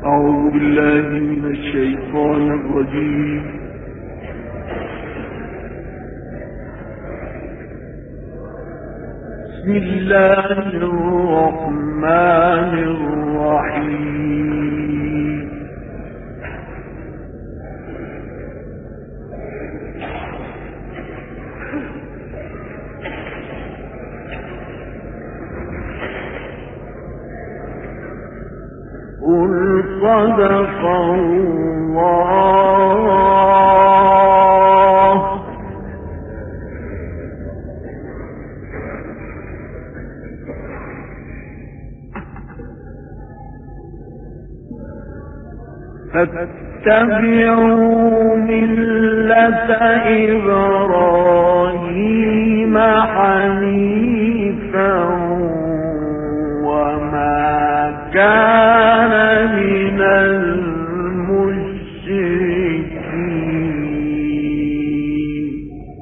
أعوذ بالله من الشيطان الرجيم. بسم الله الرحمن الرحيم. قل صدق الله. فاتبعوا ملة إبراهيم حنيفا وما كان من المشركين.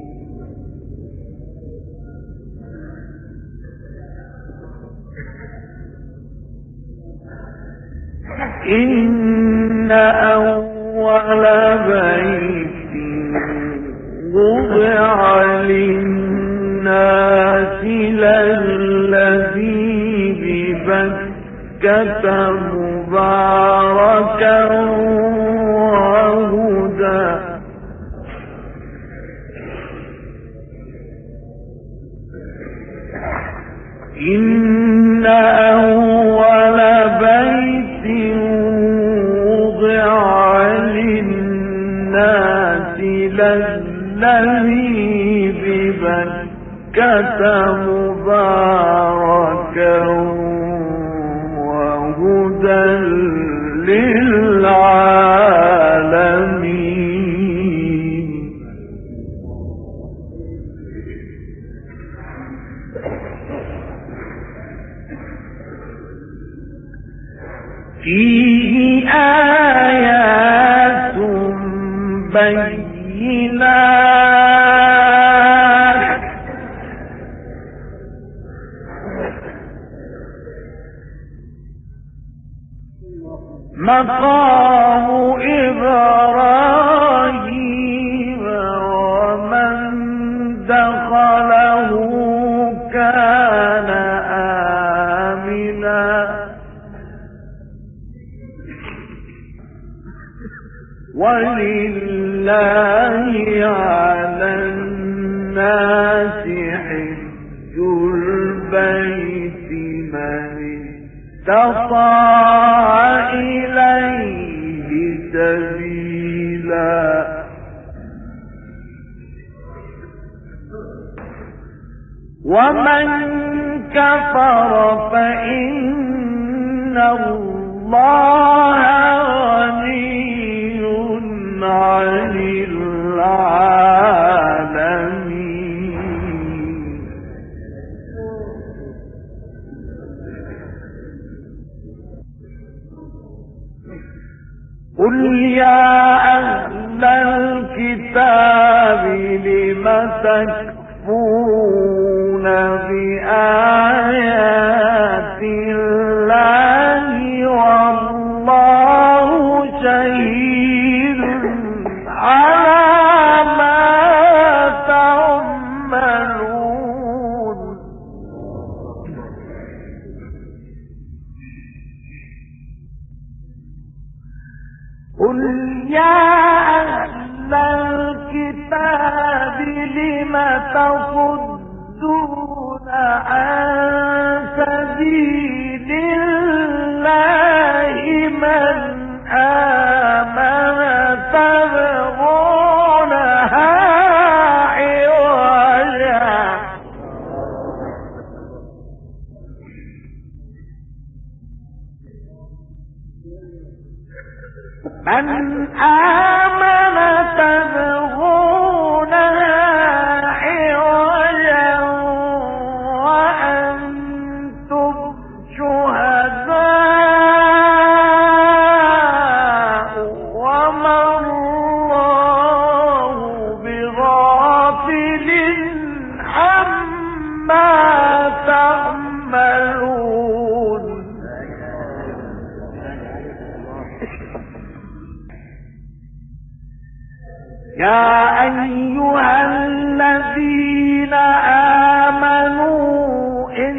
إن أول بيت وضع للناس للذي ببكة مباركا وهدى إن أول بيت وضع للناس للذي ببكة مباركا وهدى للعالمين. فيه آيات بينات مقام إبراهيم ومن دخله كان آمنا ولله على الناس حج البيت من استطاع إليه سبيلا ومن كفر فإن الله غني عن العالمين. قل يا أهل الكتاب لم تكفرون بآيات الله والله شهيد على ما تعملون. قل يا أهل الكتاب لم تصدون عن سبيل الله من آمن تبغونها عوجا من آمن تبغونها عوجا وأنتم شهداء وما الله بغافل عما تعملون. يا أيها الذين آمنوا إن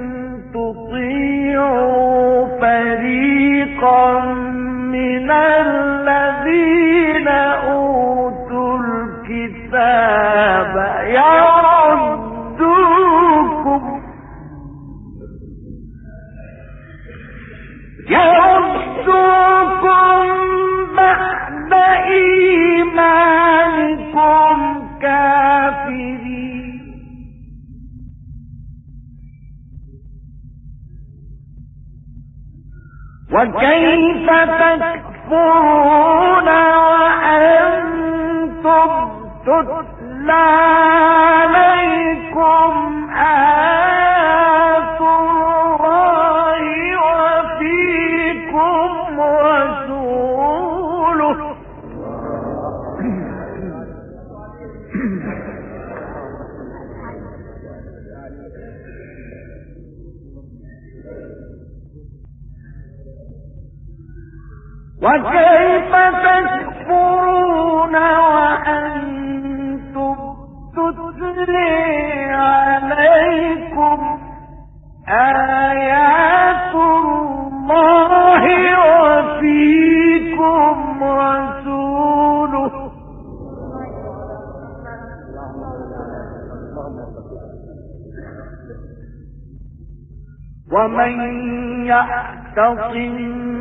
تطيعوا فريقا من الذين أوتوا الكتاب يردوكم بعد إيمانكم كافرين وكيف تكفرون وأنتم تتلى عليكم آيات الله وفيكم رسوله وكيف تكفرون وأنتم تتلى عليكم آيات الله وفيكم رسوله ومن يعتصم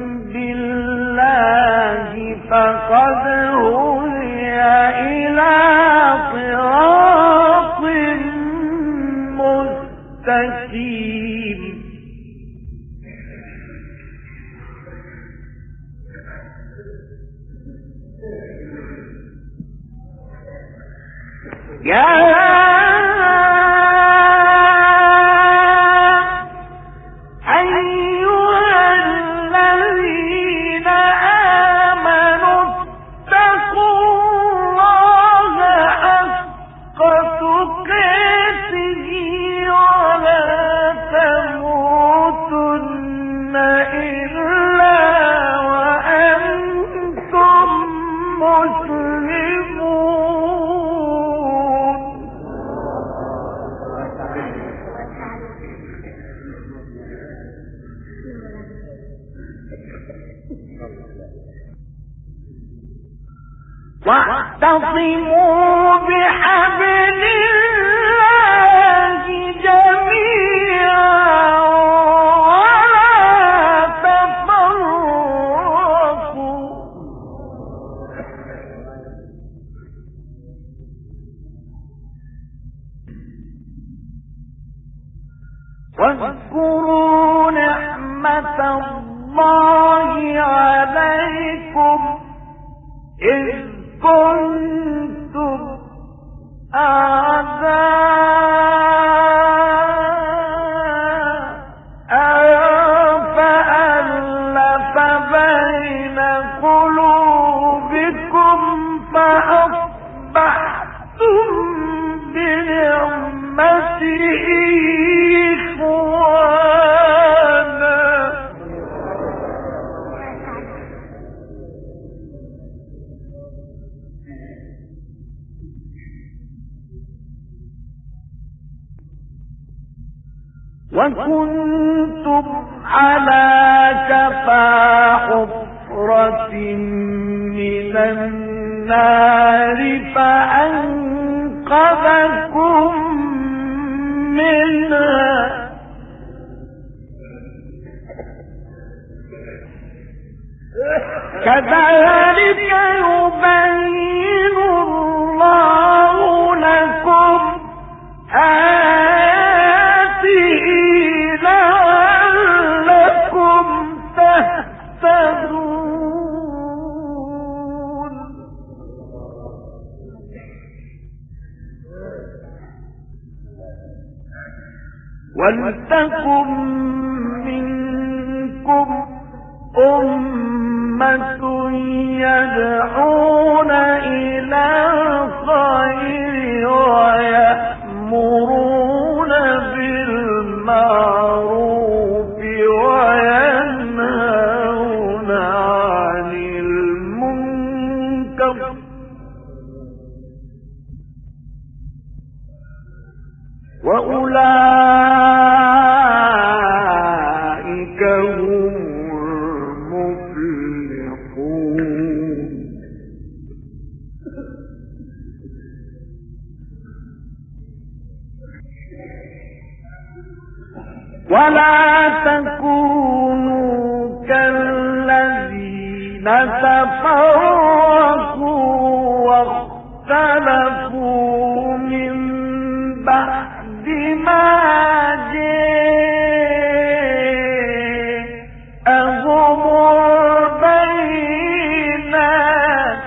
بالله فقد هدي إلى صراط مستقيم يا واعتصموا بحبل الله جميعا ولا تفرقوا واذكروا نعمة الله عليكم إذ كنتم أعداء فألف بين قلوبكم فأصبحتم بنعمته إخوانا وكنتم على شفا حفرة من النار فأنقذكم منها كذلك يبين الله لكم آياته لعلكم تهتدون ولتكن منكم أمة يدعون إلى الخير ويأمرون بالمعروف وينهون عن المنكر ولا تكونوا كالذين تفرقوا واختلفوا من بعد ما جاءهم البينات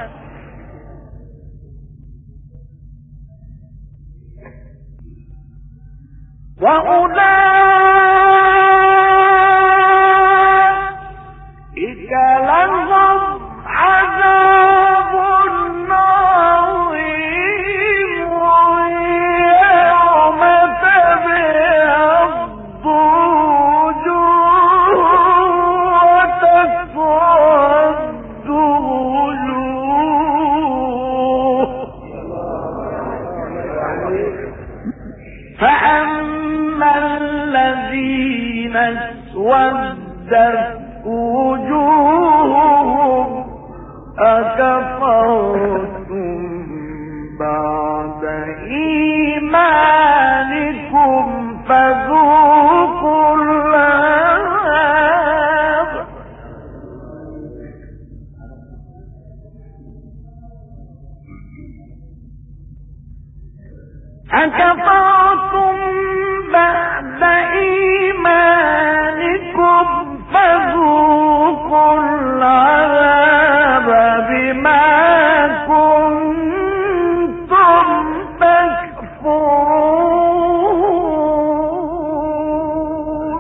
وأولئك لهم عذاب عظيم يوم تبيض وجوه وتسود وجوه فأما الذين اسودت وجوههم أكفرتم بعد إيمانكم فذوقوا العذاب أكفرتم بعد إيمانكم فذوقوا العذاب بما كنتم تكفرون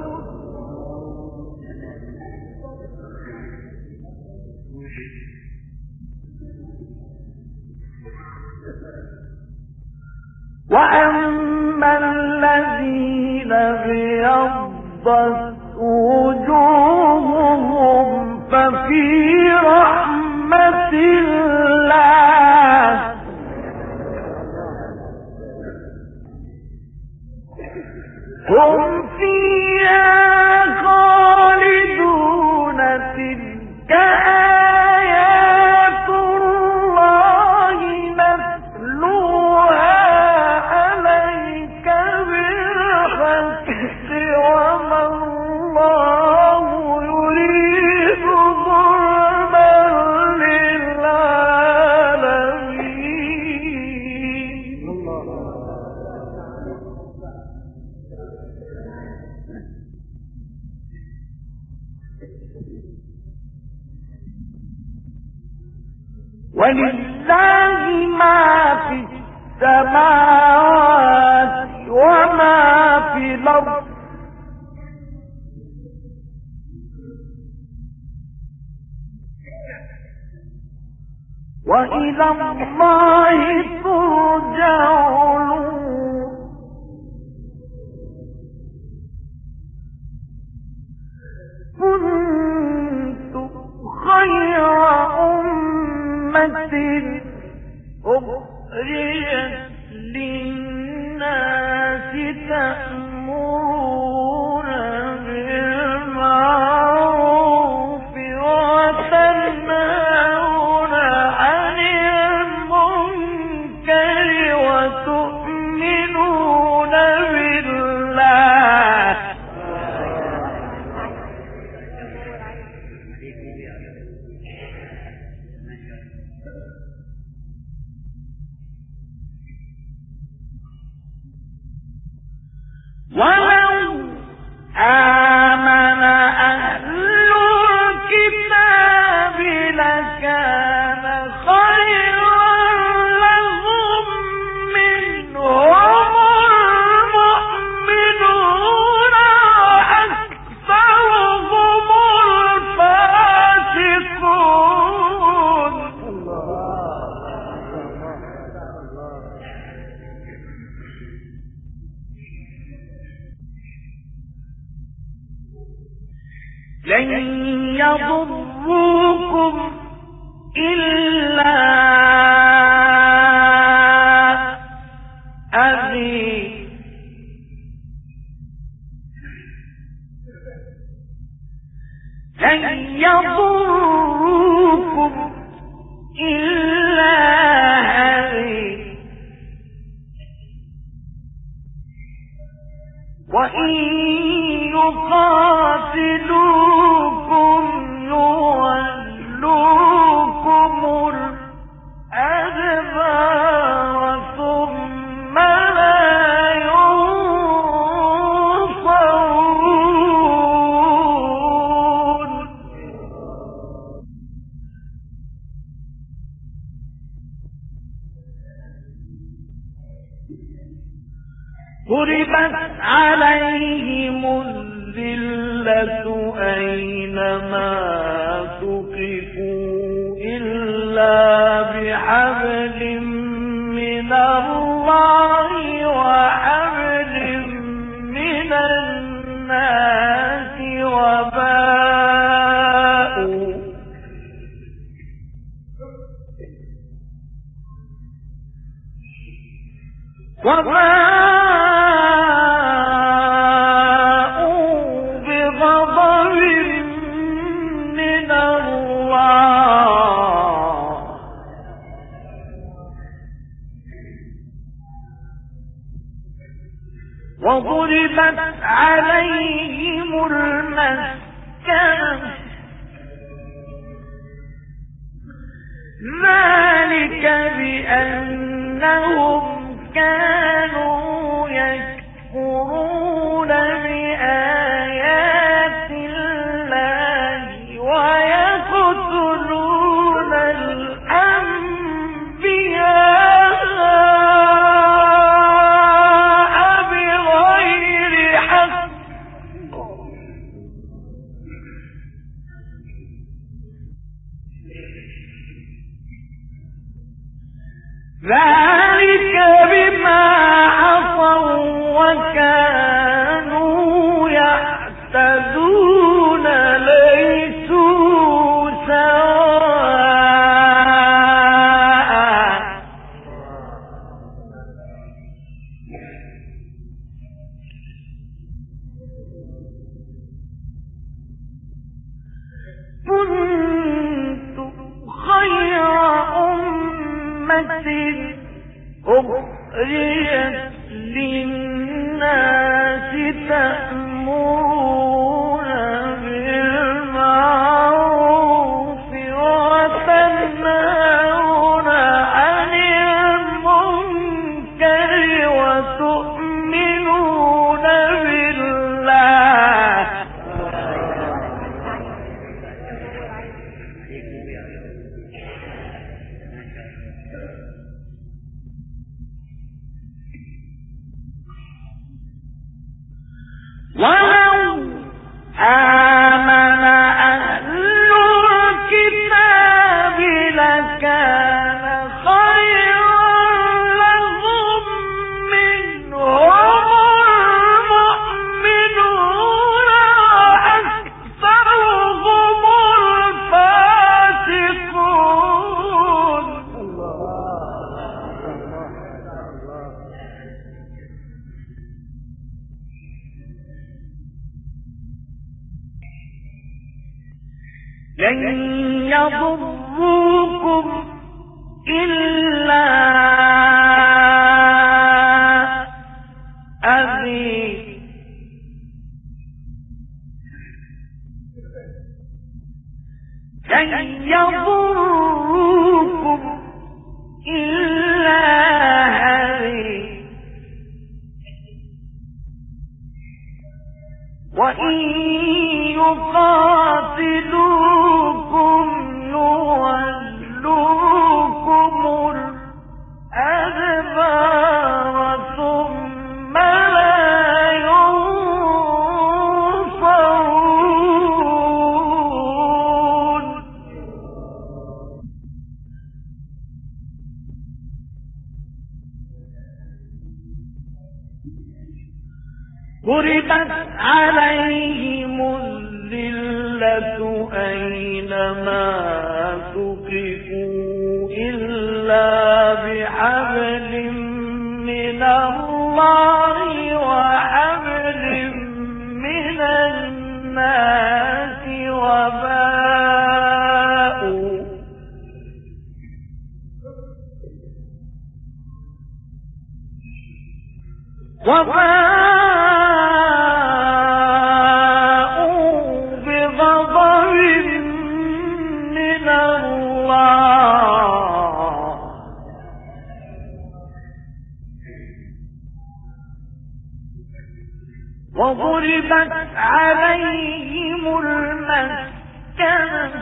وأما الذين ابيضت وجوههم ففي رحمة الله هم فيها خالدون تلك آيات الله نتلوها عليك بالحق وما الله يريد ظلما للعالمين ولله ما في السماوات وما في الأرض وإلى الله ترجع الأمور كنتم خير أمة أخرجت للناس تأمرون بالمعروف وتنهون عن المنكر وتؤمنون بالله ولو آمن أهل الكتاب لكان خيرا لهم منهم المؤمنون وأكثرهم الفاسقون ضربت عليهم الذلة أينما ثقفوا إلا بحبل من الله وحبل من الناس وباءوا بغضب من الله وضربت عليهم المسكنة ذلك بأنهم كانوا يكفرون بآيات الله ويقتلون الأنبياء بغير حق ذلك بما عصوا وكانوا يعتدون ليسوا سواء كنتم خير أمة أخرجت للناس تأمرون بالمعروف وتنهون عن المنكر وتؤمنون بالله ولو آمن أهل الكتاب لكان خيرا لهم منهم المؤمنون وأكثرهم الفاسقون لن يضروكم إلا أذى لن يضروكم إلا أذى وإن يقاتلوكم يولوكم الأدبار ثم لا ينصرون ضربت عليهم الذلة أينما ثقفوا إلا بحبل من الله وحبل من الناس وباءوا بغضب من الله وضربت عليهم المسكنة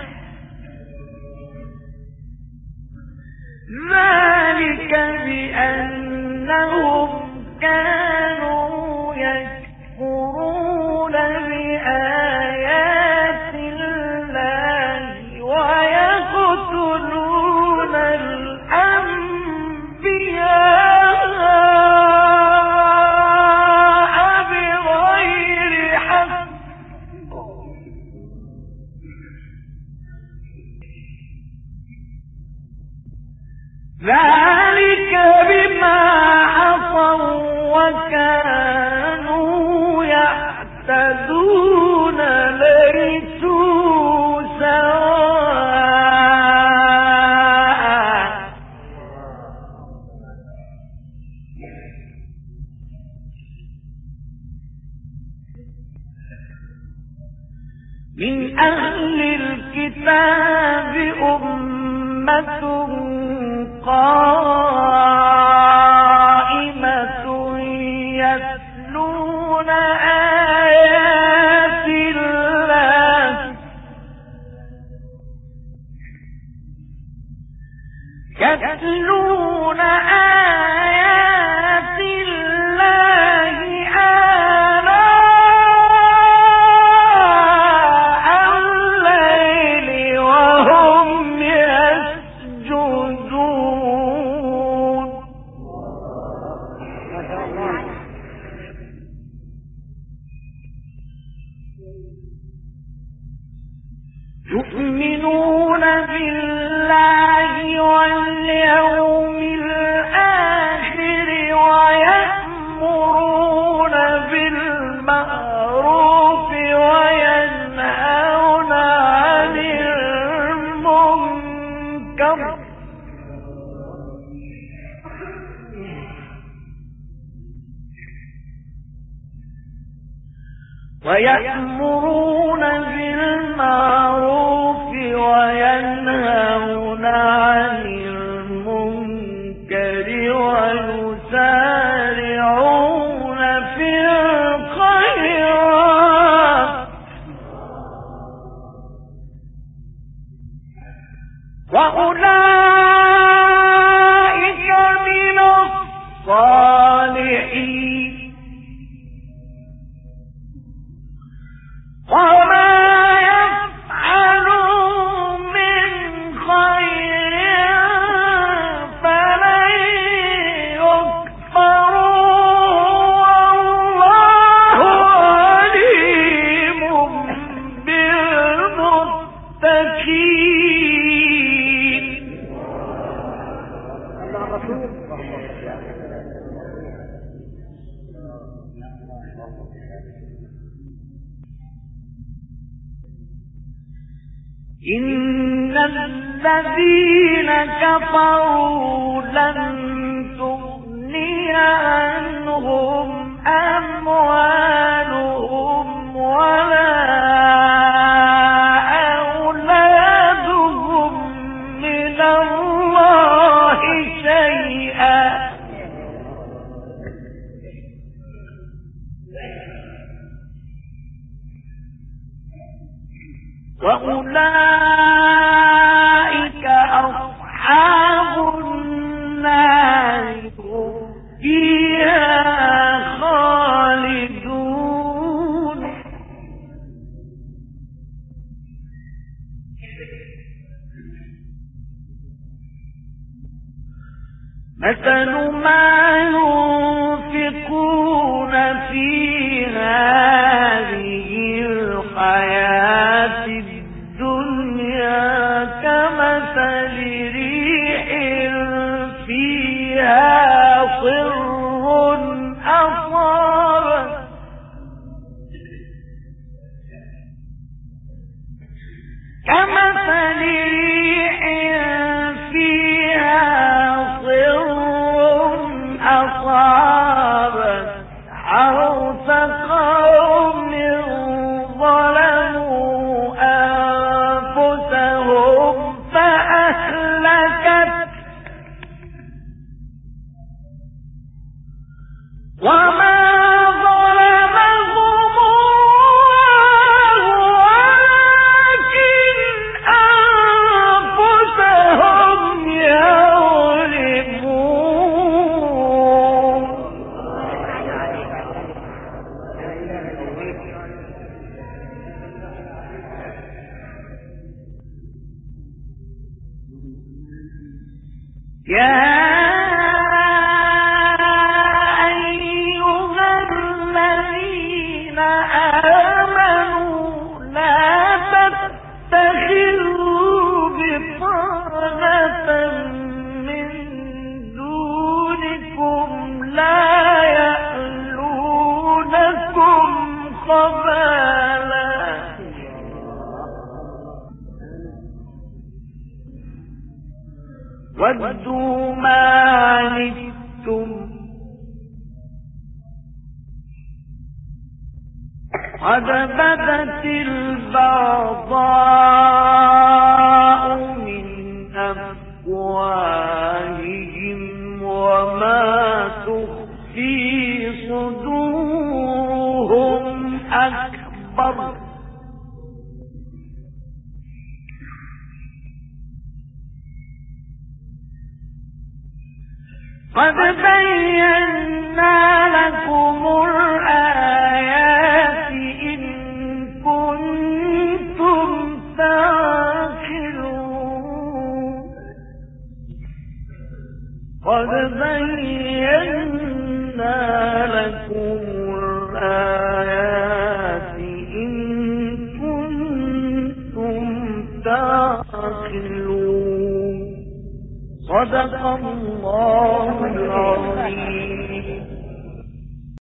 ذلك بأنهم كانوا ذلك بما عصوا وكانوا يعتدون ليسوا سواء من أهل الكتاب أمة قائمة يتلون آيات الله الليل وهم يسجدون. يؤمنون بالله واليوم الآخر ويأمرون بالمعروف وينهون عن المنكر وينهون عن المنكر ويسارعون في الخيرات وأولئك من الصالحين. وما يفعلوا من خير فلن يكفروا والله عليم بالمتقين. إن الذين كفروا لن تغني عنهم أموالهم ولا أولادهم من الله شيئا وأولئك أصحاب النار هم فيها خالدون. مثل ما ينفقون في هذه الحياة الدنيا كمثل ريح فيها صر أصابت حرث قوم ظلموا أنفسهم فأهلكت وما ظلمهم الله ولكن أنفسهم يظلمون. يا من ودوا ما عنتم قد بدت البغضاء من أفواههم وما تخفي صدورهم أكبر قد بينا لكم الآيات إن كنتم تعقلون قد بينا لكم الآيات إن كنتم تعقلون صدق الله العظيم